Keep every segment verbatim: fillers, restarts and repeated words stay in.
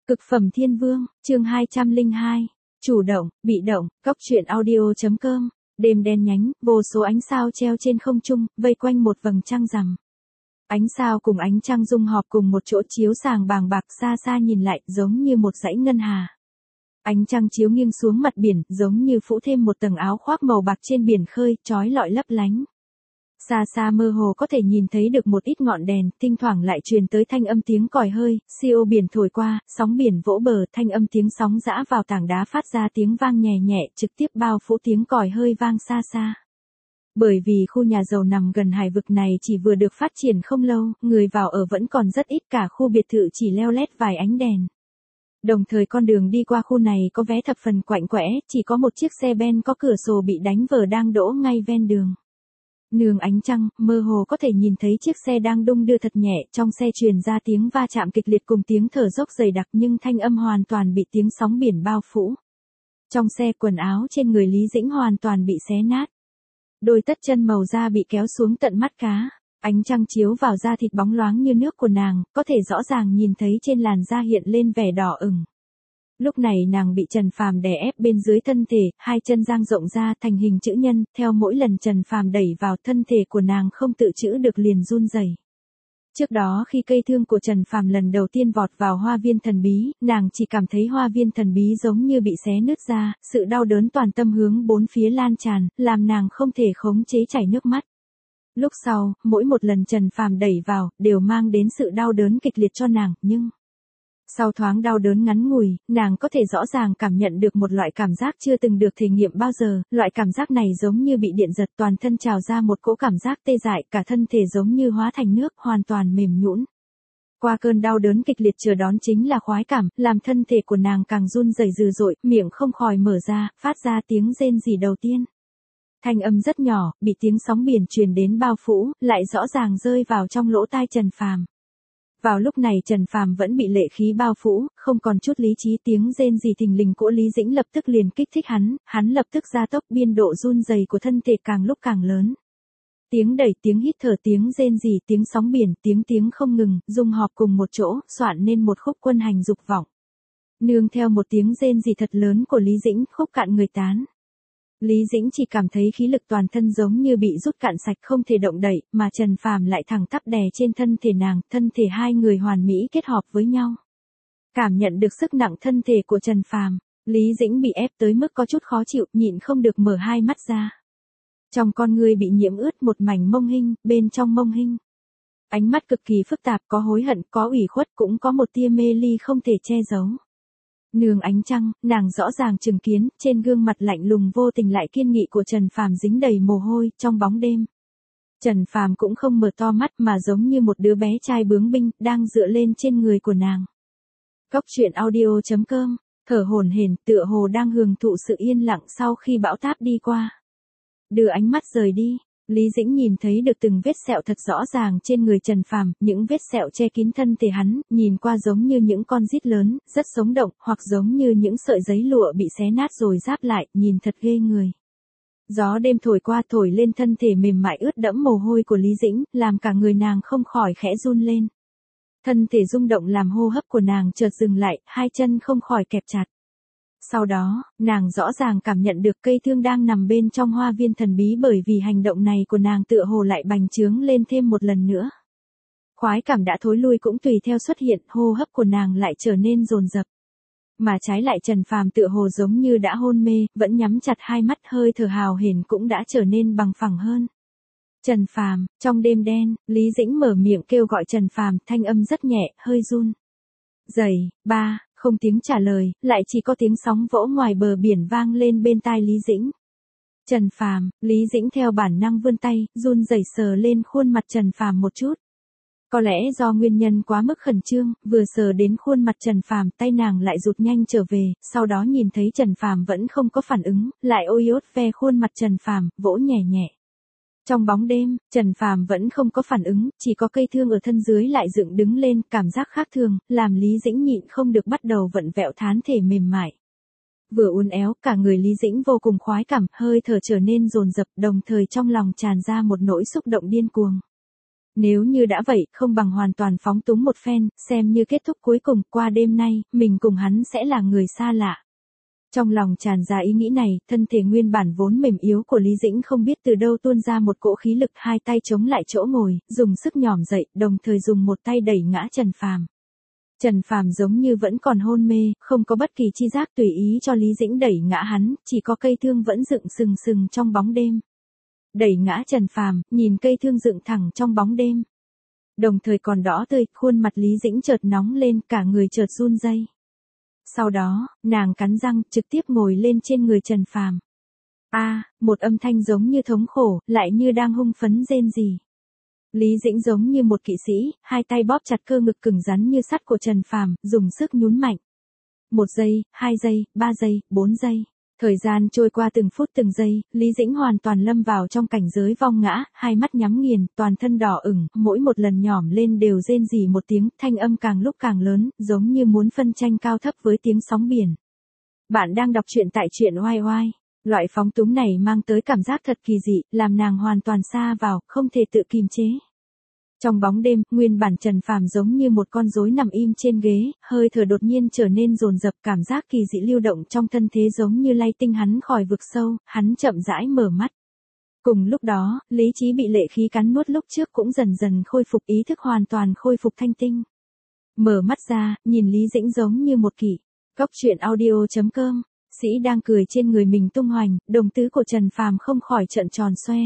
Cực phẩm thiên vương, chương hai trăm lẻ hai. Chủ động, bị động, Cóc truyện audio.com. Đêm đen nhánh, vô số ánh sao treo trên không trung, vây quanh một vầng trăng rằm. Ánh sao cùng ánh trăng dung họp cùng một chỗ chiếu sàng bàng bạc, xa xa nhìn lại, giống như một dãy ngân hà. Ánh trăng chiếu nghiêng xuống mặt biển, giống như phủ thêm một tầng áo khoác màu bạc trên biển khơi, chói lọi lấp lánh. Xa xa mơ hồ có thể nhìn thấy được một ít ngọn đèn, thỉnh thoảng lại truyền tới thanh âm tiếng còi hơi, siêu biển thổi qua, sóng biển vỗ bờ, thanh âm tiếng sóng giã vào tảng đá phát ra tiếng vang nhẹ nhẹ, trực tiếp bao phủ tiếng còi hơi vang xa xa. Bởi vì khu nhà giàu nằm gần hải vực này chỉ vừa được phát triển không lâu, người vào ở vẫn còn rất ít, cả khu biệt thự chỉ leo lét vài ánh đèn. Đồng thời con đường đi qua khu này có vé thập phần quạnh quẽ, chỉ có một chiếc xe ben có cửa sổ bị đánh vỡ đang đỗ ngay ven đường. Nương ánh trăng, mơ hồ có thể nhìn thấy chiếc xe đang đung đưa thật nhẹ, trong xe truyền ra tiếng va chạm kịch liệt cùng tiếng thở dốc dày đặc, nhưng thanh âm hoàn toàn bị tiếng sóng biển bao phủ. Trong xe quần áo trên người Lý Dĩnh hoàn toàn bị xé nát. Đôi tất chân màu da bị kéo xuống tận mắt cá. Ánh trăng chiếu vào da thịt bóng loáng như nước của nàng, có thể rõ ràng nhìn thấy trên làn da hiện lên vẻ đỏ ửng. Lúc này nàng bị Trần Phàm đè ép bên dưới thân thể, hai chân dang rộng ra thành hình chữ nhân, theo mỗi lần Trần Phàm đẩy vào thân thể của nàng không tự chữ được liền run rẩy. Trước đó khi cây thương của Trần Phàm lần đầu tiên vọt vào hoa viên thần bí, nàng chỉ cảm thấy hoa viên thần bí giống như bị xé nứt ra, sự đau đớn toàn tâm hướng bốn phía lan tràn, làm nàng không thể khống chế chảy nước mắt. Lúc sau, mỗi một lần Trần Phàm đẩy vào, đều mang đến sự đau đớn kịch liệt cho nàng, nhưng sau thoáng đau đớn ngắn ngủi, nàng có thể rõ ràng cảm nhận được một loại cảm giác chưa từng được thể nghiệm bao giờ, loại cảm giác này giống như bị điện giật, toàn thân trào ra một cỗ cảm giác tê dại, cả thân thể giống như hóa thành nước, hoàn toàn mềm nhũn. Qua cơn đau đớn kịch liệt chờ đón chính là khoái cảm, làm thân thể của nàng càng run rẩy dữ dội, miệng không khỏi mở ra, phát ra tiếng rên rỉ đầu tiên. Thanh âm rất nhỏ, bị tiếng sóng biển truyền đến bao phủ, lại rõ ràng rơi vào trong lỗ tai Trần Phàm. Vào lúc này Trần Phàm vẫn bị lệ khí bao phủ, không còn chút lý trí, tiếng rên rỉ thình lình của Lý Dĩnh lập tức liền kích thích hắn, hắn lập tức gia tốc, biên độ run rẩy của thân thể càng lúc càng lớn. Tiếng đẩy, tiếng hít thở, tiếng rên rỉ, tiếng sóng biển, tiếng tiếng không ngừng, dung họp cùng một chỗ, soạn nên một khúc quân hành dục vọng. Nương theo một tiếng rên rỉ thật lớn của Lý Dĩnh, khúc cạn người tán. Lý Dĩnh chỉ cảm thấy khí lực toàn thân giống như bị rút cạn sạch, không thể động đậy, mà Trần Phàm lại thẳng tắp đè trên thân thể nàng, thân thể hai người hoàn mỹ kết hợp với nhau. Cảm nhận được sức nặng thân thể của Trần Phàm, Lý Dĩnh bị ép tới mức có chút khó chịu, nhịn không được mở hai mắt ra. Trong con ngươi bị nhiễm ướt một mảnh mông hinh, bên trong mông hinh. Ánh mắt cực kỳ phức tạp, có hối hận, có ủy khuất, cũng có một tia mê ly không thể che giấu. Nương ánh trăng, nàng rõ ràng chứng kiến, trên gương mặt lạnh lùng vô tình lại kiên nghị của Trần Phàm dính đầy mồ hôi, trong bóng đêm. Trần Phàm cũng không mở to mắt mà giống như một đứa bé trai bướng binh, đang dựa lên trên người của nàng. Cóc truyện audio.com, thở hổn hển, tựa hồ đang hưởng thụ sự yên lặng sau khi bão táp đi qua. Đưa ánh mắt rời đi. Lý Dĩnh nhìn thấy được từng vết sẹo thật rõ ràng trên người Trần Phàm, những vết sẹo che kín thân thể hắn, nhìn qua giống như những con rít lớn, rất sống động, hoặc giống như những sợi giấy lụa bị xé nát rồi ráp lại, nhìn thật ghê người. Gió đêm thổi qua thổi lên thân thể mềm mại ướt đẫm mồ hôi của Lý Dĩnh, làm cả người nàng không khỏi khẽ run lên. Thân thể rung động làm hô hấp của nàng chợt dừng lại, hai chân không khỏi kẹp chặt. Sau đó, nàng rõ ràng cảm nhận được cây thương đang nằm bên trong hoa viên thần bí, bởi vì hành động này của nàng tựa hồ lại bành trướng lên thêm một lần nữa. Khoái cảm đã thối lui cũng tùy theo xuất hiện, hô hấp của nàng lại trở nên dồn dập. Mà trái lại Trần Phàm tựa hồ giống như đã hôn mê, vẫn nhắm chặt hai mắt, hơi thở hào hển cũng đã trở nên bằng phẳng hơn. Trần Phàm, trong đêm đen, Lý Dĩnh mở miệng kêu gọi Trần Phàm, thanh âm rất nhẹ, hơi run. Dày, ba. Không tiếng trả lời, lại chỉ có tiếng sóng vỗ ngoài bờ biển vang lên bên tai Lý Dĩnh. Trần Phàm, Lý Dĩnh theo bản năng vươn tay, run rẩy sờ lên khuôn mặt Trần Phàm một chút. Có lẽ do nguyên nhân quá mức khẩn trương, vừa sờ đến khuôn mặt Trần Phàm, tay nàng lại rụt nhanh trở về, sau đó nhìn thấy Trần Phàm vẫn không có phản ứng, lại ôi ốt ve khuôn mặt Trần Phàm, vỗ nhẹ nhẹ. Trong bóng đêm, Trần Phàm vẫn không có phản ứng, chỉ có cây thương ở thân dưới lại dựng đứng lên, cảm giác khác thường, làm Lý Dĩnh nhịn không được bắt đầu vặn vẹo thán thể mềm mại. Vừa uốn éo, cả người Lý Dĩnh vô cùng khoái cảm, hơi thở trở nên dồn dập, đồng thời trong lòng tràn ra một nỗi xúc động điên cuồng. Nếu như đã vậy, không bằng hoàn toàn phóng túng một phen, xem như kết thúc cuối cùng, qua đêm nay, mình cùng hắn sẽ là người xa lạ. Trong lòng tràn ra ý nghĩ này, thân thể nguyên bản vốn mềm yếu của Lý Dĩnh không biết từ đâu tuôn ra một cỗ khí lực, hai tay chống lại chỗ ngồi, dùng sức nhỏm dậy, đồng thời dùng một tay đẩy ngã Trần Phàm. Trần Phàm giống như vẫn còn hôn mê, không có bất kỳ chi giác, tùy ý cho Lý Dĩnh đẩy ngã hắn, chỉ có cây thương vẫn dựng sừng sừng trong bóng đêm. Đẩy ngã Trần Phàm, nhìn cây thương dựng thẳng trong bóng đêm. Đồng thời còn đỏ tươi, khuôn mặt Lý Dĩnh chợt nóng lên, cả người chợt run rẩy. Sau đó, nàng cắn răng, trực tiếp ngồi lên trên người Trần Phàm. A, một âm thanh giống như thống khổ, lại như đang hung phấn rên rỉ. Lý Dĩnh giống như một kỵ sĩ, hai tay bóp chặt cơ ngực cứng rắn như sắt của Trần Phàm, dùng sức nhún mạnh. Một giây, hai giây, ba giây, bốn giây. Thời gian trôi qua từng phút từng giây, Lý Dĩnh hoàn toàn lâm vào trong cảnh giới vong ngã, hai mắt nhắm nghiền, toàn thân đỏ ửng, mỗi một lần nhỏm lên đều rên rỉ một tiếng, thanh âm càng lúc càng lớn, giống như muốn phân tranh cao thấp với tiếng sóng biển. Bạn đang đọc truyện tại truyện oai oai. Loại phóng túng này mang tới cảm giác thật kỳ dị, làm nàng hoàn toàn sa vào, không thể tự kiềm chế. Trong bóng đêm, nguyên bản Trần Phàm giống như một con rối nằm im trên ghế, hơi thở đột nhiên trở nên dồn dập, cảm giác kỳ dị lưu động trong thân thế giống như lay tinh hắn khỏi vực sâu, hắn chậm rãi mở mắt. Cùng lúc đó, lý trí bị lệ khí cắn nuốt lúc trước cũng dần dần khôi phục, ý thức hoàn toàn khôi phục thanh tinh. Mở mắt ra, nhìn Lý Dĩnh giống như một kỷ. Góc truyện audio chấm com, sĩ đang cười trên người mình tung hoành, đồng tứ của Trần Phàm không khỏi trợn tròn xoe.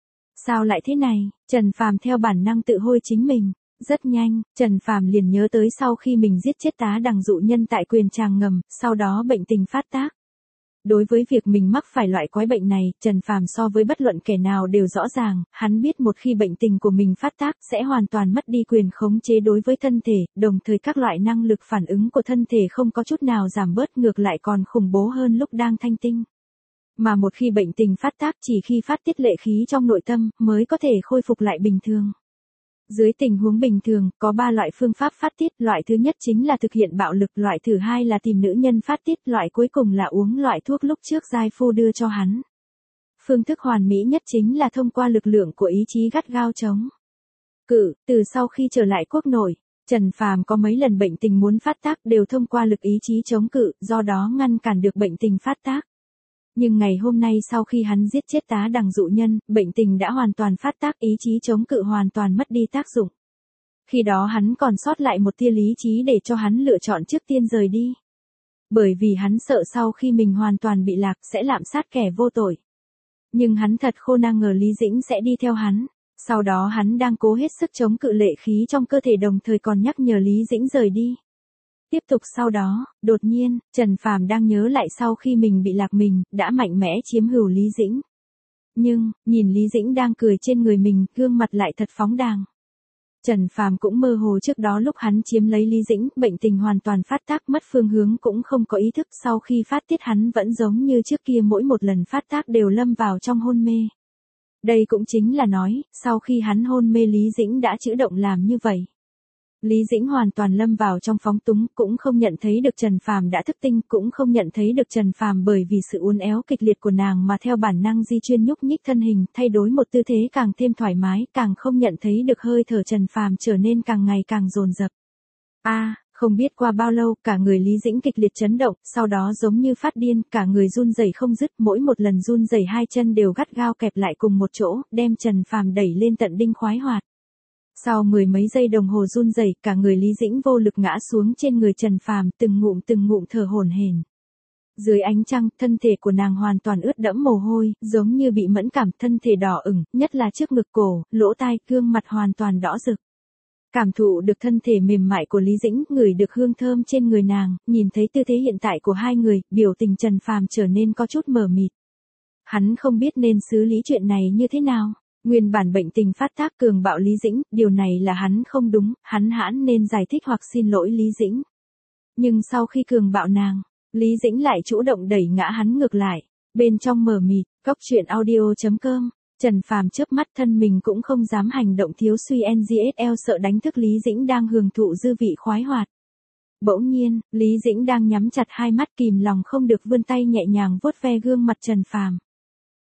Sao lại thế này? Trần Phàm theo bản năng tự hôi chính mình. Rất nhanh, Trần Phàm liền nhớ tới sau khi mình giết chết tá đằng dụ nhân tại quyền tràng ngầm, sau đó bệnh tình phát tác. Đối với việc mình mắc phải loại quái bệnh này, Trần Phàm so với bất luận kẻ nào đều rõ ràng, hắn biết một khi bệnh tình của mình phát tác sẽ hoàn toàn mất đi quyền khống chế đối với thân thể, đồng thời các loại năng lực phản ứng của thân thể không có chút nào giảm bớt, ngược lại còn khủng bố hơn lúc đang thanh tinh. Mà một khi bệnh tình phát tác, chỉ khi phát tiết lệ khí trong nội tâm mới có thể khôi phục lại bình thường. Dưới tình huống bình thường, có ba loại phương pháp phát tiết, loại thứ nhất chính là thực hiện bạo lực, loại thứ hai là tìm nữ nhân phát tiết, loại cuối cùng là uống loại thuốc lúc trước giai phu đưa cho hắn. Phương thức hoàn mỹ nhất chính là thông qua lực lượng của ý chí gắt gao chống cự. Từ sau khi trở lại quốc nội, Trần Phàm có mấy lần bệnh tình muốn phát tác đều thông qua lực ý chí chống cự, do đó ngăn cản được bệnh tình phát tác. Nhưng ngày hôm nay sau khi hắn giết chết tá đằng dụ nhân, bệnh tình đã hoàn toàn phát tác, ý chí chống cự hoàn toàn mất đi tác dụng. Khi đó hắn còn sót lại một tia lý trí để cho hắn lựa chọn trước tiên rời đi. Bởi vì hắn sợ sau khi mình hoàn toàn bị lạc sẽ lạm sát kẻ vô tội. Nhưng hắn thật khô năng ngờ Lý Dĩnh sẽ đi theo hắn. Sau đó hắn đang cố hết sức chống cự lệ khí trong cơ thể, đồng thời còn nhắc nhở Lý Dĩnh rời đi. Tiếp tục sau đó, đột nhiên, Trần Phàm đang nhớ lại sau khi mình bị lạc mình, đã mạnh mẽ chiếm hữu Lý Dĩnh. Nhưng, nhìn Lý Dĩnh đang cười trên người mình, gương mặt lại thật phóng đàng. Trần Phàm cũng mơ hồ trước đó lúc hắn chiếm lấy Lý Dĩnh, bệnh tình hoàn toàn phát tác, mất phương hướng cũng không có ý thức, sau khi phát tiết hắn vẫn giống như trước kia, mỗi một lần phát tác đều lâm vào trong hôn mê. Đây cũng chính là nói, sau khi hắn hôn mê Lý Dĩnh đã chữ động làm như vậy. Lý Dĩnh hoàn toàn lâm vào trong phóng túng, cũng không nhận thấy được Trần Phàm đã thức tinh, cũng không nhận thấy được Trần Phàm bởi vì sự uốn éo kịch liệt của nàng mà theo bản năng di chuyên nhúc nhích thân hình, thay đổi một tư thế càng thêm thoải mái, càng không nhận thấy được hơi thở Trần Phàm trở nên càng ngày càng dồn dập. A, à, không biết qua bao lâu, cả người Lý Dĩnh kịch liệt chấn động, sau đó giống như phát điên, cả người run rẩy không dứt, mỗi một lần run rẩy hai chân đều gắt gao kẹp lại cùng một chỗ, đem Trần Phàm đẩy lên tận đinh khoái hoạt. Sau mười mấy giây đồng hồ run rẩy, cả người Lý Dĩnh vô lực ngã xuống trên người Trần Phàm, từng ngụm từng ngụm thở hổn hển. Dưới ánh trăng, thân thể của nàng hoàn toàn ướt đẫm mồ hôi, giống như bị mẫn cảm, thân thể đỏ ửng, nhất là trước ngực, cổ, lỗ tai, gương mặt hoàn toàn đỏ rực. Cảm thụ được thân thể mềm mại của Lý Dĩnh, ngửi được hương thơm trên người nàng, nhìn thấy tư thế hiện tại của hai người, biểu tình Trần Phàm trở nên có chút mờ mịt. Hắn không biết nên xử lý chuyện này như thế nào. Nguyên bản bệnh tình phát tác cường bạo Lý Dĩnh, điều này là hắn không đúng, hắn hãn nên giải thích hoặc xin lỗi Lý Dĩnh. Nhưng sau khi cường bạo nàng, Lý Dĩnh lại chủ động đẩy ngã hắn ngược lại. Bên trong mờ mịt, góc truyện audio chấm com, Trần Phàm chớp mắt, thân mình cũng không dám hành động thiếu suy, en giê ét lờ sợ đánh thức Lý Dĩnh đang hưởng thụ dư vị khoái hoạt. Bỗng nhiên, Lý Dĩnh đang nhắm chặt hai mắt, kìm lòng không được vươn tay nhẹ nhàng vuốt ve gương mặt Trần Phàm.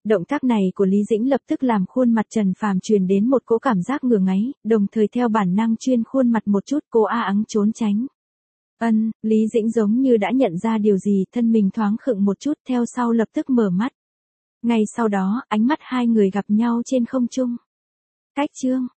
Động tác này của Lý Dĩnh lập tức làm khuôn mặt Trần Phàm truyền đến một cỗ cảm giác ngửa ngáy, đồng thời theo bản năng chuyên khuôn mặt một chút, cố a ắng trốn tránh. Ân, Lý Dĩnh giống như đã nhận ra điều gì, thân mình thoáng khựng một chút, theo sau lập tức mở mắt. Ngay sau đó, ánh mắt hai người gặp nhau trên không trung. Cách chương